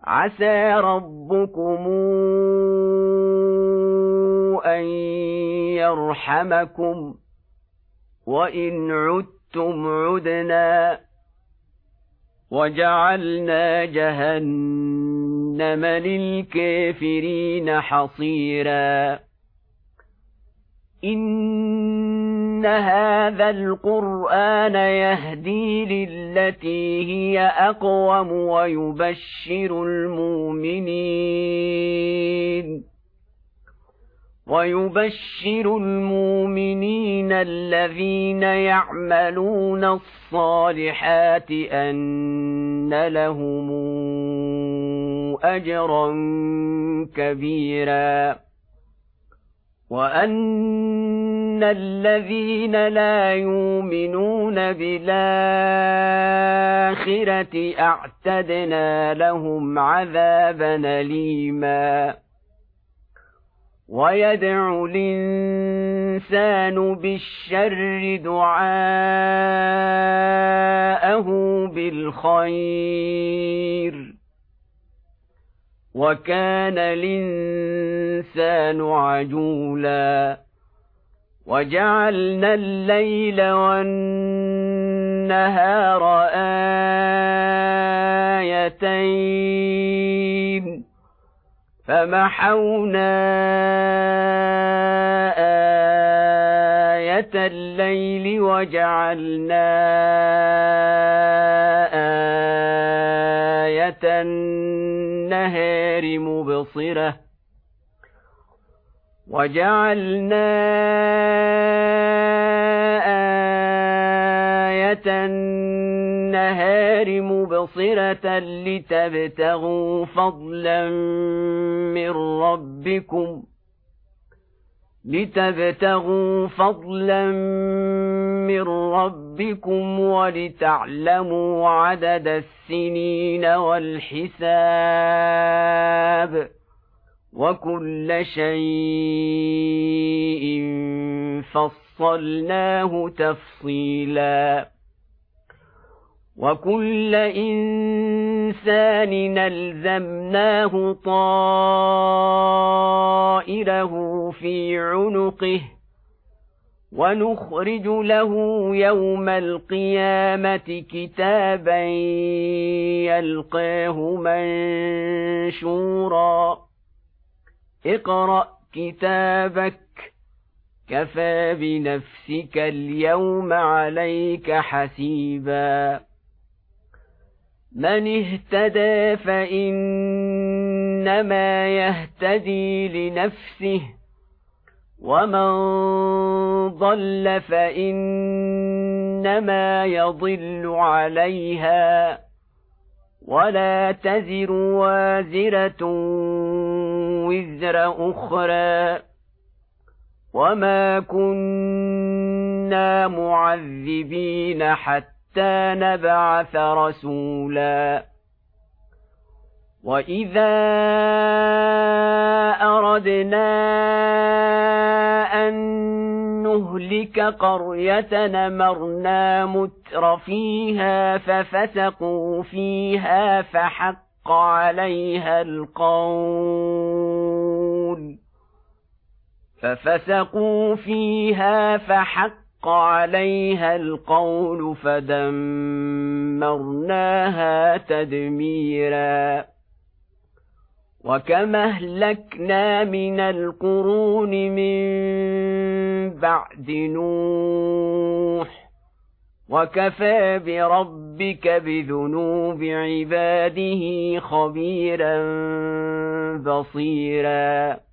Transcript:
عسى ربكم أن يرحمكم وإن عدتم عدنا وجعلنا جهنم للكافرين حصيرا إن هذا القرآن يهدي للتي هي أقوم ويبشر المؤمنين الذين يعملون الصالحات أن لهم أجرا كبيرا وأن الذين لا يؤمنون بالآخرة أعتدنا لهم عذابا أليما ويدعو الإنسان بالشر دعاءه بالخير وكان الإنسان عجولا وجعلنا الليل والنهار آيتين فمحونا آية الليل وجعلنا آية النهار مبصرة وجعلنا آية النهار مبصرة لتبتغوا فضلا من ربكم ولتعلموا عدد السنين والحساب وكل شيء فصلناه تفصيلا وكل إنسان نلزمناه طائره في عنقه ونخرج له يوم القيامة كتابا يلقاه منشورا اقرأ كتابك كفى بنفسك اليوم عليك حسيبا من اهتدى فإنما يهتدي لنفسه ومن ضل فإنما يضل عليها ولا تزر وازرة وزر أخرى وما كنا معذبين حتى نبعث رسولا وإذا أردنا أن نهلك قرية أمرنا متر فيها ففسقوا فيها فحق عليها القول فدمرناها تدميرا وكم أهلكنا من القرون من بعد نوح وكفى بربك بذنوب عباده خبيرا بصيرا